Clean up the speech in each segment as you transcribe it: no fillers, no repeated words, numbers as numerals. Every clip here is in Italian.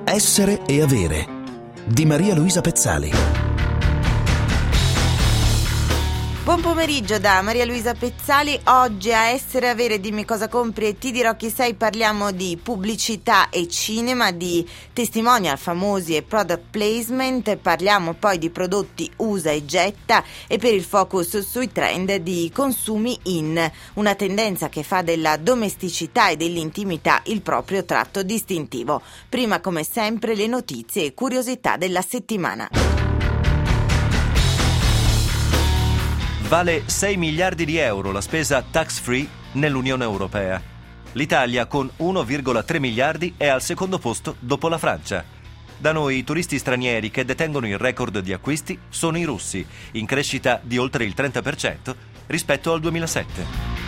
Essere e avere di Maria Luisa Pezzali. Buon pomeriggio da Maria Luisa Pezzali. Oggi a Essere e Avere dimmi cosa compri e ti dirò chi sei parliamo di pubblicità e cinema, di testimonial famosi e product placement, parliamo poi di prodotti usa e getta e per il focus sui trend di consumi in, una tendenza che fa della domesticità e dell'intimità il proprio tratto distintivo. Prima come sempre le notizie e curiosità della settimana. Vale 6 miliardi di euro la spesa tax-free nell'Unione Europea. L'Italia con 1,3 miliardi è al secondo posto dopo la Francia. Da noi i turisti stranieri che detengono il record di acquisti sono i russi, in crescita di oltre il 30% rispetto al 2007.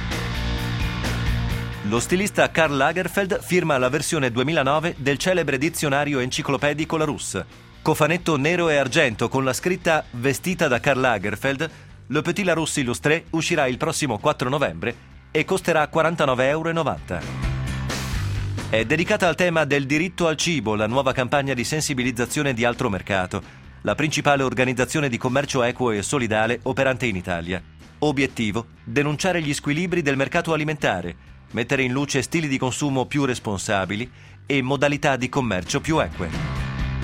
Lo stilista Karl Lagerfeld firma la versione 2009 del celebre dizionario enciclopedico Larousse. Cofanetto nero e argento con la scritta "Vestita da Karl Lagerfeld", Le Petit Larousse Illustré uscirà il prossimo 4 novembre e costerà 49,90 €. È dedicata al tema del diritto al cibo la nuova campagna di sensibilizzazione di Altro Mercato, la principale organizzazione di commercio equo e solidale operante in Italia. Obiettivo: denunciare gli squilibri del mercato alimentare, mettere in luce stili di consumo più responsabili e modalità di commercio più eque.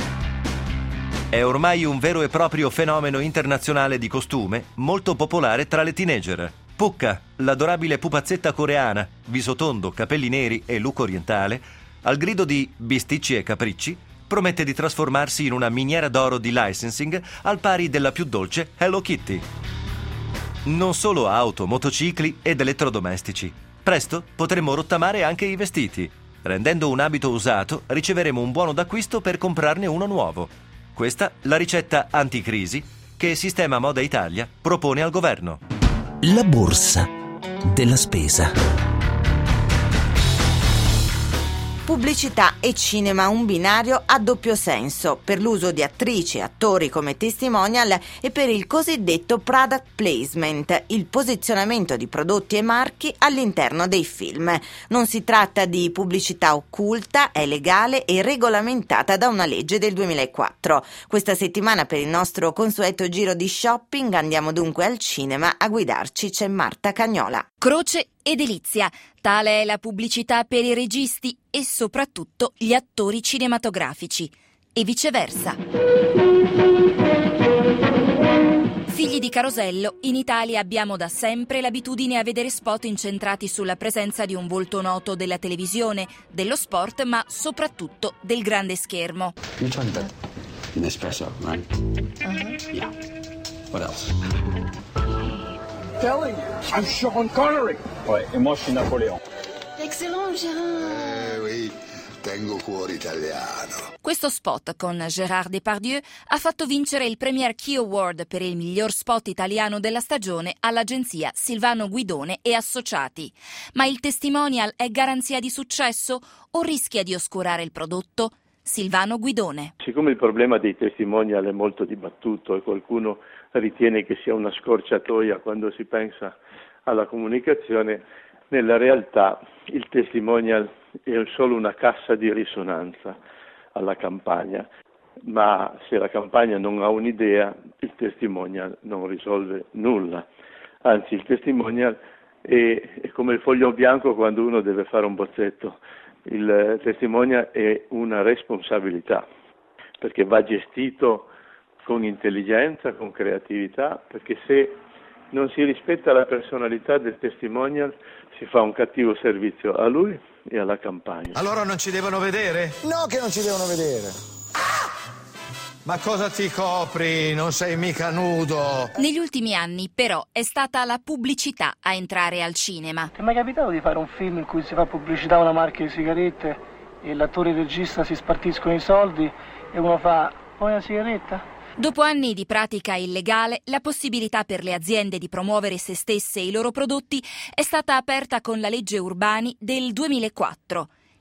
È ormai un vero e proprio fenomeno internazionale di costume, molto popolare tra le teenager. Pucca, l'adorabile pupazzetta coreana, viso tondo, capelli neri e look orientale, al grido di bisticci e capricci, promette di trasformarsi in una miniera d'oro di licensing al pari della più dolce Hello Kitty. Non solo auto, motocicli ed elettrodomestici. Presto potremo rottamare anche i vestiti. Rendendo un abito usato, riceveremo un buono d'acquisto per comprarne uno nuovo. Questa la ricetta anticrisi che Sistema Moda Italia propone al governo. La borsa della spesa. Pubblicità e cinema, un binario a doppio senso, per l'uso di attrici e attori come testimonial e per il cosiddetto product placement, il posizionamento di prodotti e marchi all'interno dei film. Non si tratta di pubblicità occulta, è legale e regolamentata da una legge del 2004. Questa settimana per il nostro consueto giro di shopping andiamo dunque al cinema, a guidarci c'è Marta Cagnola. Croce e delizia, tale è la pubblicità per i registi e soprattutto gli attori cinematografici, e viceversa. Figli di Carosello, in Italia abbiamo da sempre l'abitudine a vedere spot incentrati sulla presenza di un volto noto della televisione, dello sport, ma soprattutto del grande schermo. You're talking about an espresso, right? Yeah. What else? Telling you, I'm Sean Connery. Ouais, et moi je suis Napoléon. Excellent, Gérard. Oui, tengo cuore italiano. Questo spot con Gérard Depardieu ha fatto vincere il Premier Key Award per il miglior spot italiano della stagione all'agenzia Silvano Guidone e Associati. Ma il testimonial è garanzia di successo o rischia di oscurare il prodotto? Silvano Guidone. Siccome il problema dei testimonial è molto dibattuto e qualcuno ritiene che sia una scorciatoia quando si pensa alla comunicazione, nella realtà il testimonial è solo una cassa di risonanza alla campagna, ma se la campagna non ha un'idea, il testimonial non risolve nulla. Anzi, il testimonial è come il foglio bianco quando uno deve fare un bozzetto. Il testimonial è una responsabilità, perché va gestito con intelligenza, con creatività, perché se non si rispetta la personalità del testimonial si fa un cattivo servizio a lui e alla campagna. Allora non ci devono vedere? No che non ci devono vedere. Ma cosa ti copri? Non sei mica nudo. Negli ultimi anni, però, è stata la pubblicità a entrare al cinema. Ti è mai capitato di fare un film in cui si fa pubblicità a una marca di sigarette e l'attore e il regista si spartiscono i soldi e uno fa "Vuoi una sigaretta?" Dopo anni di pratica illegale, la possibilità per le aziende di promuovere se stesse e i loro prodotti è stata aperta con la legge Urbani del 2004.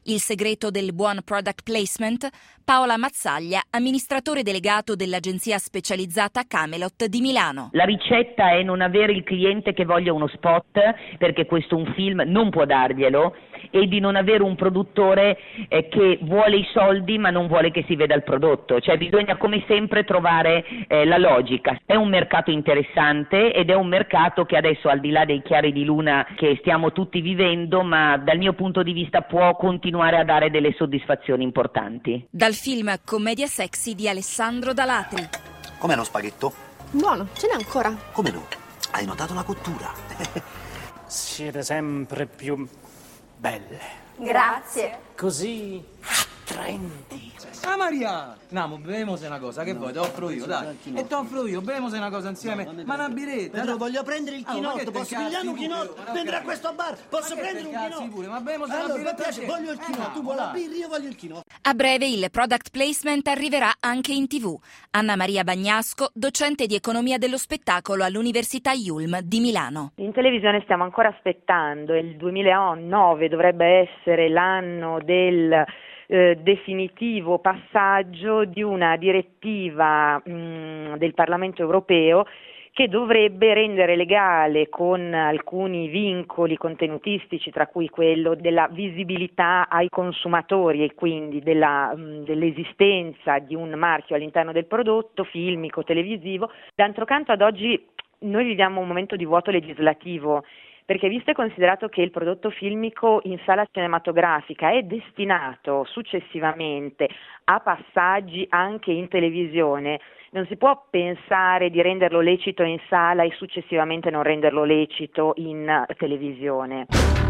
Il segreto del buon product placement? Paola Mazzaglia, amministratore delegato dell'agenzia specializzata Camelot di Milano. La ricetta è non avere il cliente che voglia uno spot, perché questo un film non può darglielo, e di non avere un produttore che vuole i soldi ma non vuole che si veda il prodotto. Cioè bisogna come sempre trovare la logica. È un mercato interessante ed è un mercato che adesso, al di là dei chiari di luna che stiamo tutti vivendo, ma dal mio punto di vista può continuare a dare delle soddisfazioni importanti. Dal film Commedia sexy di Alessandro Dalatri. Com'è lo spaghetto? Buono, ce n'è ancora. Come no? Hai notato la cottura? Siete sempre più belle. Grazie. Così attraenti. Ah Maria! Andiamo, beviamo una cosa, che vuoi? Te offro io, dai. E te offro io, beviamo una cosa insieme. Ma una biretta. Pedro, voglio prendere il chinotto, posso pigliare un chinotto? Vendere a questo bar, posso prendere un chinotto? Pure, ma beviamo una allora, biretta. voglio il chinotto, tu vuoi la birra, io voglio il chinotto. A breve il product placement arriverà anche in TV. Anna Maria Bagnasco, docente di economia dello spettacolo all'Università Yulm di Milano. In televisione stiamo ancora aspettando, il 2009 dovrebbe essere l'anno del definitivo passaggio di una direttiva del Parlamento europeo che dovrebbe rendere legale, con alcuni vincoli contenutistici, tra cui quello della visibilità ai consumatori e quindi dell'esistenza di un marchio all'interno del prodotto filmico, televisivo. D'altro canto, ad oggi noi viviamo un momento di vuoto legislativo, perché visto e considerato che il prodotto filmico in sala cinematografica è destinato successivamente a passaggi anche in televisione, non si può pensare di renderlo lecito in sala e successivamente non renderlo lecito in televisione.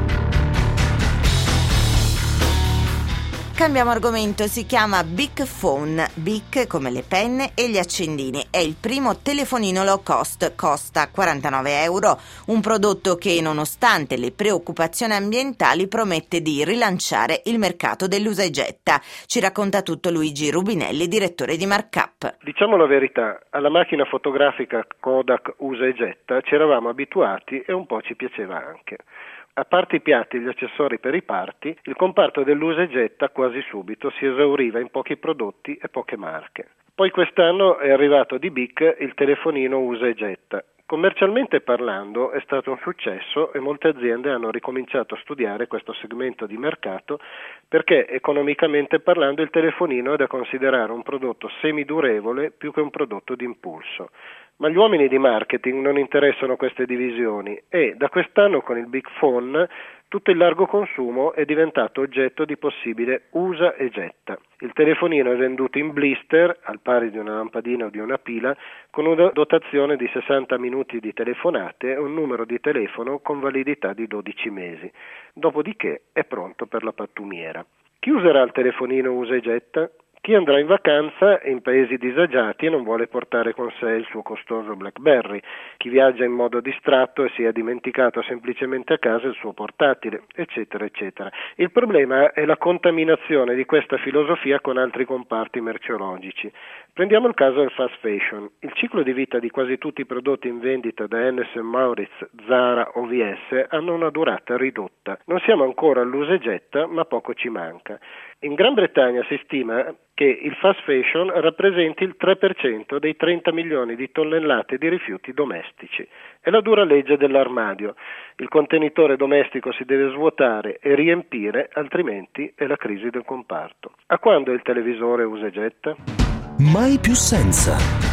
Cambiamo argomento, si chiama Bic Phone, Bic come le penne e gli accendini, è il primo telefonino low cost, costa 49 euro, un prodotto che nonostante le preoccupazioni ambientali promette di rilanciare il mercato dell'usa e getta. Ci racconta tutto Luigi Rubinelli, direttore di Markup. Diciamo la verità, alla macchina fotografica Kodak usa e getta ci eravamo abituati e un po' ci piaceva anche. A parte i piatti e gli accessori per i party, il comparto dell'usa e getta quasi subito si esauriva in pochi prodotti e poche marche. Poi quest'anno è arrivato di Bic il telefonino usa e getta. Commercialmente parlando è stato un successo e molte aziende hanno ricominciato a studiare questo segmento di mercato perché economicamente parlando il telefonino è da considerare un prodotto semidurevole più che un prodotto d'impulso. Ma gli uomini di marketing non interessano queste divisioni e da quest'anno con il Bic Phone tutto il largo consumo è diventato oggetto di possibile usa e getta. Il telefonino è venduto in blister, al pari di una lampadina o di una pila, con una dotazione di 60 minuti di telefonate e un numero di telefono con validità di 12 mesi. Dopodiché è pronto per la pattumiera. Chi userà il telefonino usa e getta? Chi andrà in vacanza in paesi disagiati e non vuole portare con sé il suo costoso BlackBerry, chi viaggia in modo distratto e si è dimenticato semplicemente a casa il suo portatile, eccetera, eccetera. Il problema è la contaminazione di questa filosofia con altri comparti merceologici. Prendiamo il caso del fast fashion. Il ciclo di vita di quasi tutti i prodotti in vendita da Hennes & Mauritz, Zara o VS hanno una durata ridotta. Non siamo ancora all'usa e getta, ma poco ci manca. In Gran Bretagna si stima che il fast fashion rappresenti il 3% dei 30 milioni di tonnellate di rifiuti domestici. È la dura legge dell'armadio. Il contenitore domestico si deve svuotare e riempire, altrimenti è la crisi del comparto. A quando il televisore usa e getta? Mai più senza.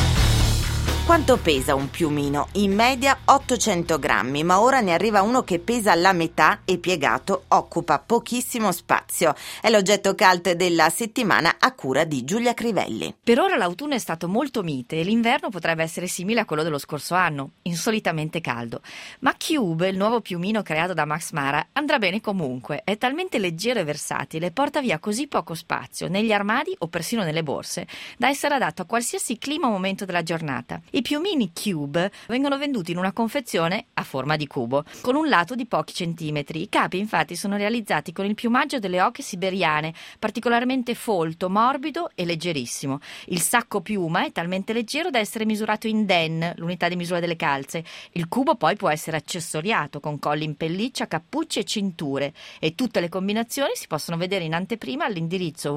Quanto pesa un piumino? In media 800 grammi, ma ora ne arriva uno che pesa la metà e piegato occupa pochissimo spazio. È l'oggetto cult della settimana a cura di Giulia Crivelli. Per ora l'autunno è stato molto mite e l'inverno potrebbe essere simile a quello dello scorso anno, insolitamente caldo. Ma Cube, il nuovo piumino creato da Max Mara, andrà bene comunque. È talmente leggero e versatile e porta via così poco spazio negli armadi o persino nelle borse da essere adatto a qualsiasi clima o momento della giornata. I I piumini Cube vengono venduti in una confezione a forma di cubo, con un lato di pochi centimetri. I capi infatti sono realizzati con il piumaggio delle oche siberiane, particolarmente folto, morbido e leggerissimo. Il sacco piuma è talmente leggero da essere misurato in den, l'unità di misura delle calze. Il cubo poi può essere accessoriato con colli in pelliccia, cappucce e cinture, e tutte le combinazioni si possono vedere in anteprima all'indirizzo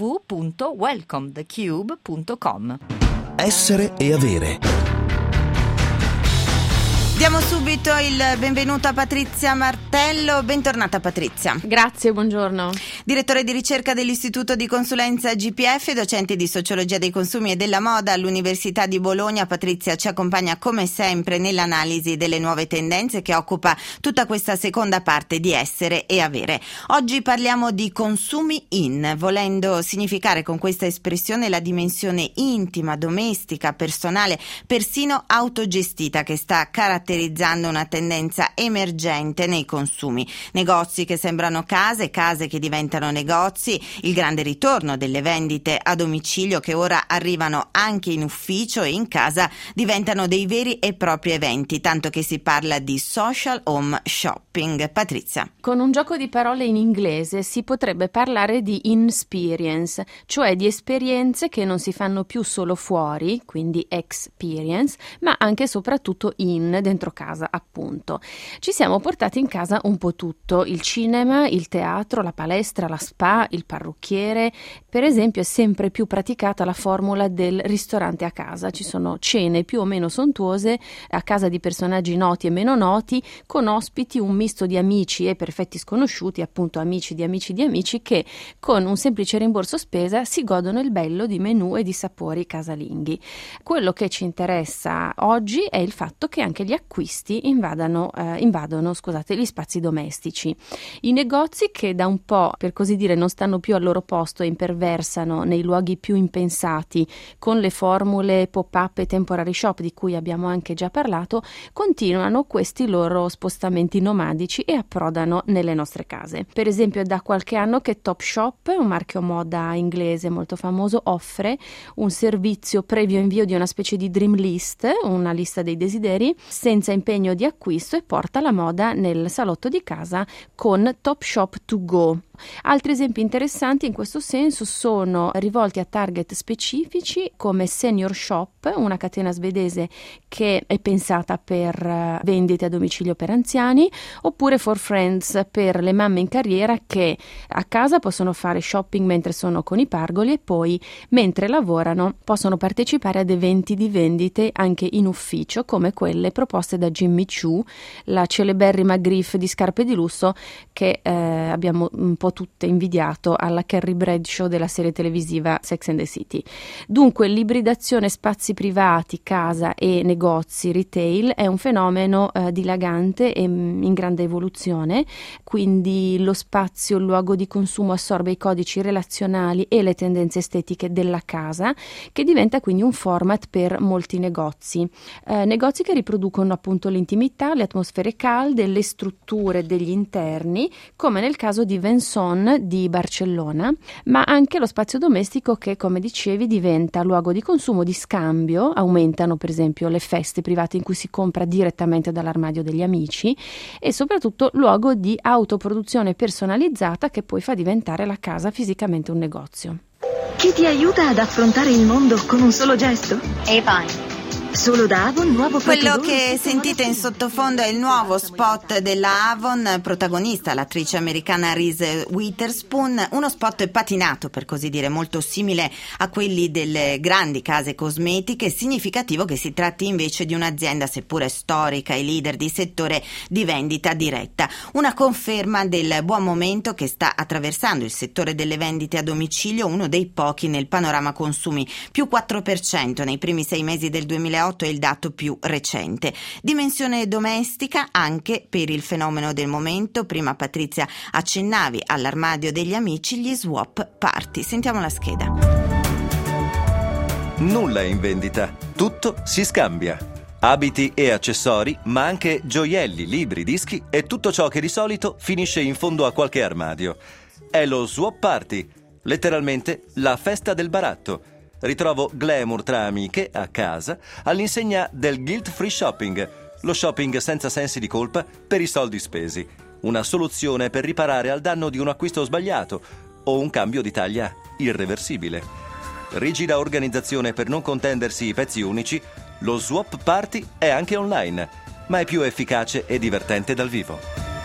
www.welcomethecube.com. Essere e avere. Diamo subito il benvenuto a Patrizia Martello. Bentornata Patrizia. Grazie, buongiorno. Direttore di ricerca dell'Istituto di Consulenza GPF, docente di Sociologia dei Consumi e della Moda all'Università di Bologna. Patrizia ci accompagna come sempre nell'analisi delle nuove tendenze che occupa tutta questa seconda parte di Essere e Avere. Oggi parliamo di consumi in, volendo significare con questa espressione la dimensione intima, domestica, personale, persino autogestita che sta caratterizzando una tendenza emergente nei consumi. Negozi che sembrano case, case che diventano negozi, il grande ritorno delle vendite a domicilio che ora arrivano anche in ufficio e in casa, diventano dei veri e propri eventi, tanto che si parla di social home shopping. Patrizia. Con un gioco di parole in inglese si potrebbe parlare di insperience, cioè di esperienze che non si fanno più solo fuori, quindi experience, ma anche e soprattutto dentro casa, appunto. Ci siamo portati in casa un po' tutto: il cinema, il teatro, la palestra, la spa, il parrucchiere. Per esempio è sempre più praticata la formula del ristorante a casa. Ci sono cene più o meno sontuose a casa di personaggi noti e meno noti, con ospiti un misto di amici e perfetti sconosciuti, appunto amici di amici di amici, che con un semplice rimborso spesa si godono il bello di menù e di sapori casalinghi. Quello che ci interessa oggi è il fatto che anche gli acquisti invadono gli spazi domestici. I negozi, che da un po', per così dire, non stanno più al loro posto e imperversano nei luoghi più impensati con le formule pop-up e temporary shop di cui abbiamo anche già parlato, continuano questi loro spostamenti nomadici e approdano nelle nostre case. Per esempio è da qualche anno che Topshop, un marchio moda inglese molto famoso, offre un servizio previo invio di una specie di dream list, una lista dei desideri, senza impegno di acquisto, e porta la moda nel salotto di casa con Topshop to go. Altri esempi interessanti in questo senso sono rivolti a target specifici come Senior Shop, una catena svedese che è pensata per vendite a domicilio per anziani, oppure For Friends per le mamme in carriera che a casa possono fare shopping mentre sono con i pargoli e poi mentre lavorano possono partecipare ad eventi di vendite anche in ufficio, come quelle proposte da Jimmy Choo, la celeberrima Griff di scarpe di lusso che abbiamo un po' tutte invidiato alla Carrie Bradshaw della serie televisiva Sex and the City. Dunque l'ibridazione spazi privati, casa e negozi, retail, è un fenomeno dilagante e in grande evoluzione, quindi lo spazio, il luogo di consumo assorbe i codici relazionali e le tendenze estetiche della casa, che diventa quindi un format per molti negozi che riproducono appunto l'intimità, le atmosfere calde, le strutture degli interni, come nel caso di Venson di Barcellona, ma anche lo spazio domestico che, come dicevi, diventa luogo di consumo, di scambio. Aumentano per esempio le feste private in cui si compra direttamente dall'armadio degli amici, e soprattutto luogo di autoproduzione personalizzata che poi fa diventare la casa fisicamente un negozio. Chi ti aiuta ad affrontare il mondo con un solo gesto? Avon. Solo da Avon, nuovo Quello che sentite in sottofondo è il nuovo spot della Avon, protagonista l'attrice americana Reese Witherspoon, uno spot patinato, per così dire, molto simile a quelli delle grandi case cosmetiche, significativo che si tratti invece di un'azienda seppure storica e leader di settore di vendita diretta, una conferma del buon momento che sta attraversando il settore delle vendite a domicilio, uno dei pochi nel panorama consumi, più 4% nei primi 6 mesi del 2008 è il dato più recente. Dimensione domestica anche per il fenomeno del momento. Prima Patrizia accennavi all'armadio degli amici, gli swap party. Sentiamo la scheda. Nulla è in vendita, tutto si scambia. Abiti e accessori, ma anche gioielli, libri, dischi e tutto ciò che di solito finisce in fondo a qualche armadio. È lo swap party, letteralmente la festa del baratto. Ritrovo glamour tra amiche a casa all'insegna del guilt-free shopping, lo shopping senza sensi di colpa per i soldi spesi. Una soluzione per riparare al danno di un acquisto sbagliato o un cambio di taglia irreversibile. Rigida organizzazione per non contendersi i pezzi unici, lo swap party è anche online, ma è più efficace e divertente dal vivo.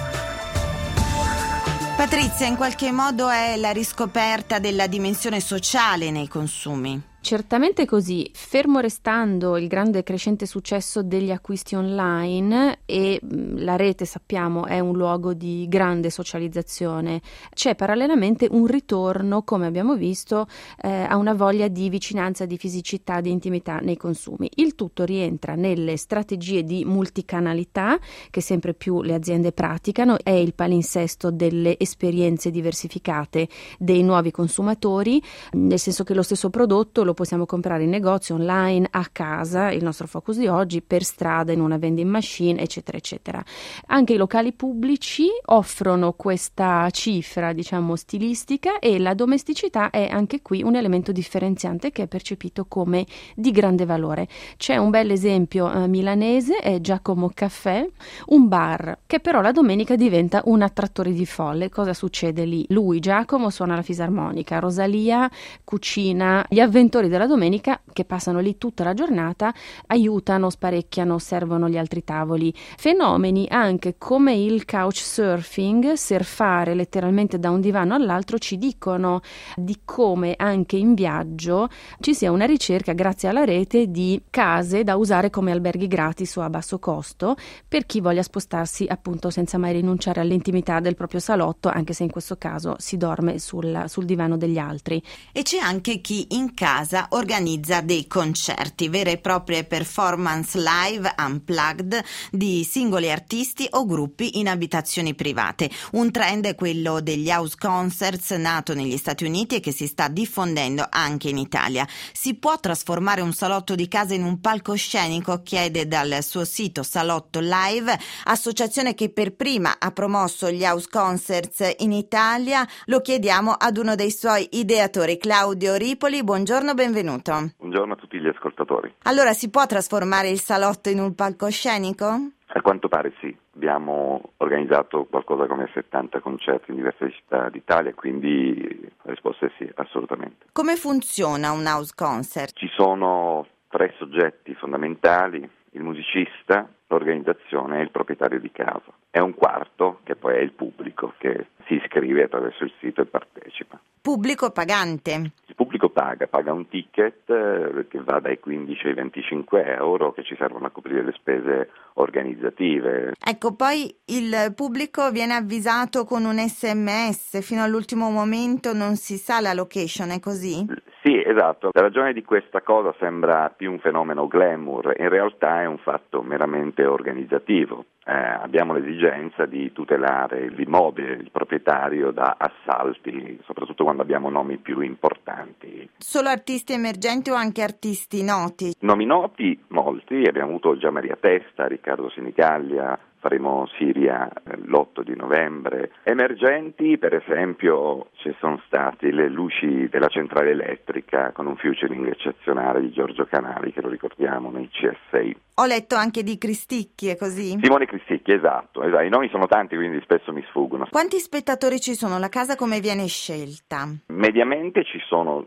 Patrizia, in qualche modo è la riscoperta della dimensione sociale nei consumi. Certamente così, fermo restando il grande e crescente successo degli acquisti online e la rete, sappiamo, è un luogo di grande socializzazione, c'è parallelamente un ritorno, come abbiamo visto, a una voglia di vicinanza, di fisicità, di intimità nei consumi. Il tutto rientra nelle strategie di multicanalità che sempre più le aziende praticano, è il palinsesto delle esperienze diversificate dei nuovi consumatori, nel senso che lo stesso prodotto lo possiamo comprare in negozio, online, a casa, il nostro focus di oggi, per strada, in una vending machine, eccetera, eccetera. Anche i locali pubblici offrono questa cifra, diciamo, stilistica, e la domesticità è anche qui un elemento differenziante che è percepito come di grande valore. C'è un bel esempio milanese, è Giacomo Caffè, un bar che però la domenica diventa un attrattore di folle. Cosa succede lì? Lui, Giacomo, suona la fisarmonica, Rosalia cucina, gli avventori della domenica che passano lì tutta la giornata aiutano, sparecchiano, servono gli altri tavoli. Fenomeni anche come il couchsurfing, surfare letteralmente da un divano all'altro, ci dicono di come anche in viaggio ci sia una ricerca, grazie alla rete, di case da usare come alberghi gratis o a basso costo per chi voglia spostarsi appunto senza mai rinunciare all'intimità del proprio salotto, anche se in questo caso si dorme sul divano degli altri. E c'è anche chi in casa organizza dei concerti, vere e proprie performance live unplugged di singoli artisti o gruppi in abitazioni private. Un trend è quello degli house concerts, nato negli Stati Uniti e che si sta diffondendo anche in Italia. Si può trasformare un salotto di casa in un palcoscenico? Chiede dal suo sito Salotto Live, associazione che per prima ha promosso gli house concerts in Italia. Lo chiediamo ad uno dei suoi ideatori, Claudio Ripoli. Buongiorno, benvenuto. Buongiorno a tutti gli ascoltatori. Allora, si può trasformare il salotto in un palcoscenico? A quanto pare sì. Abbiamo organizzato qualcosa come 70 concerti in diverse città d'Italia, quindi la risposta è sì, assolutamente. Come funziona un house concert? Ci sono 3 soggetti fondamentali: il musicista, l'organizzazione e il proprietario di casa. È un quarto, che poi è il pubblico, che si iscrive attraverso il sito e partecipa. Pubblico pagante? Il pubblico paga un ticket che va dai 15 ai 25 euro, che ci servono a coprire le spese organizzative. Ecco, poi il pubblico viene avvisato con un SMS, fino all'ultimo momento non si sa la location, è così? Sì, esatto. La ragione di questa cosa sembra più un fenomeno glamour, in realtà è un fatto meramente organizzativo. Abbiamo l'esigenza di tutelare l'immobile, il proprietario, da assalti, soprattutto quando abbiamo nomi più importanti. Solo artisti emergenti o anche artisti noti? Nomi noti, molti. Abbiamo avuto già Maria Testa, Riccardo Senigallia, faremo Siria l'8 di novembre. Emergenti, per esempio, ci sono stati le luci della centrale elettrica con un featuring eccezionale di Giorgio Canali, che lo ricordiamo nei CS6. Ho letto anche di Cristicchi, è così? Simone Cristicchi, esatto. I nomi sono tanti, quindi spesso mi sfuggono. Quanti spettatori ci sono? La casa come viene scelta? Mediamente ci sono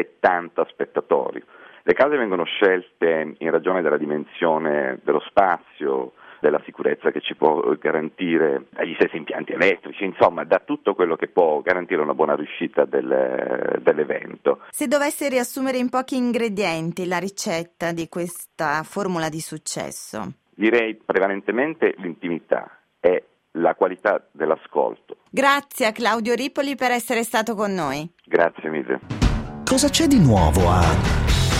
70 spettatori. Le case vengono scelte in ragione della dimensione dello spazio, della sicurezza che ci può garantire agli stessi impianti elettrici, insomma da tutto quello che può garantire una buona riuscita dell'evento. Se dovesse riassumere in pochi ingredienti la ricetta di questa formula di successo? Direi prevalentemente l'intimità e la qualità dell'ascolto. Grazie a Claudio Ripoli per essere stato con noi. Grazie mille. Cosa c'è di nuovo a...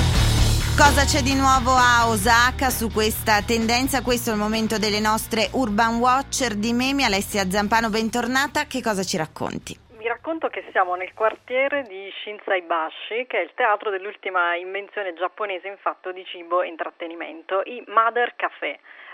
Cosa c'è di nuovo a Osaka su questa tendenza? Questo è il momento delle nostre Urban Watcher di Memi. Alessia Zampano, bentornata. Che cosa ci racconti? Vi racconto che siamo nel quartiere di Shinsaibashi, che è il teatro dell'ultima invenzione giapponese in fatto di cibo e intrattenimento, i Mother Café.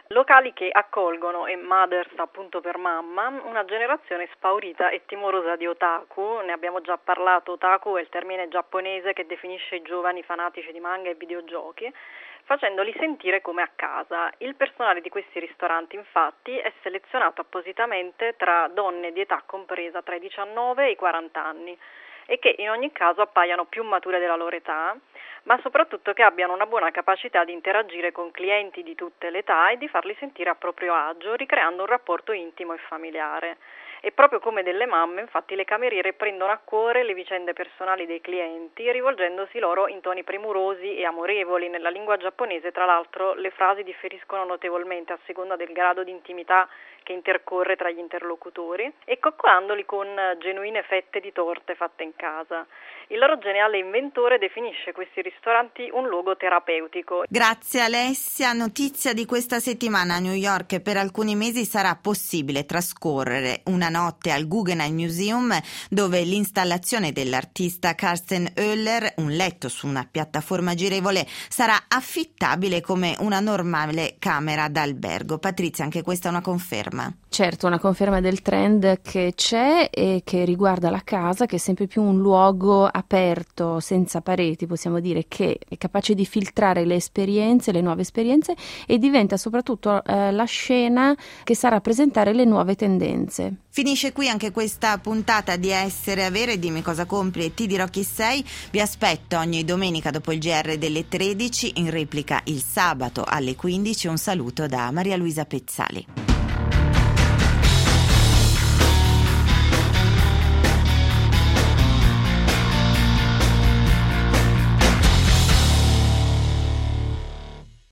Locali che accolgono, e Mothers appunto per mamma, una generazione spaurita e timorosa di otaku. Ne abbiamo già parlato. Otaku è il termine giapponese che definisce i giovani fanatici di manga e videogiochi, facendoli sentire come a casa. Il personale di questi ristoranti, infatti, è selezionato appositamente tra donne di età compresa tra i 19 e i 40 anni e che in ogni caso appaiano più mature della loro età, ma soprattutto che abbiano una buona capacità di interagire con clienti di tutte le età e di farli sentire a proprio agio, ricreando un rapporto intimo e familiare. E proprio come delle mamme, infatti, le cameriere prendono a cuore le vicende personali dei clienti, rivolgendosi loro in toni premurosi e amorevoli. Nella lingua giapponese, tra l'altro, le frasi differiscono notevolmente a seconda del grado di intimità che intercorre tra gli interlocutori, e coccolandoli con genuine fette di torte fatte in casa. Il loro geniale inventore definisce questi ristoranti un luogo terapeutico. Grazie Alessia. Notizia di questa settimana: a New York per alcuni mesi sarà possibile trascorrere una notte al Guggenheim Museum, dove l'installazione dell'artista Karsten Oeller, un letto su una piattaforma girevole, sarà affittabile come una normale camera d'albergo. Patrizia, anche questa è una conferma? Certo, una conferma del trend che c'è e che riguarda la casa, che è sempre più un luogo aperto, senza pareti, possiamo dire, che è capace di filtrare le esperienze, le nuove esperienze, e diventa soprattutto la scena che sa rappresentare le nuove tendenze. Finisce qui anche questa puntata di Essere Avere. Dimmi cosa compri e ti dirò chi sei. Vi aspetto ogni domenica dopo il GR delle 13, in replica il sabato alle 15. Un saluto da Maria Luisa Pezzali.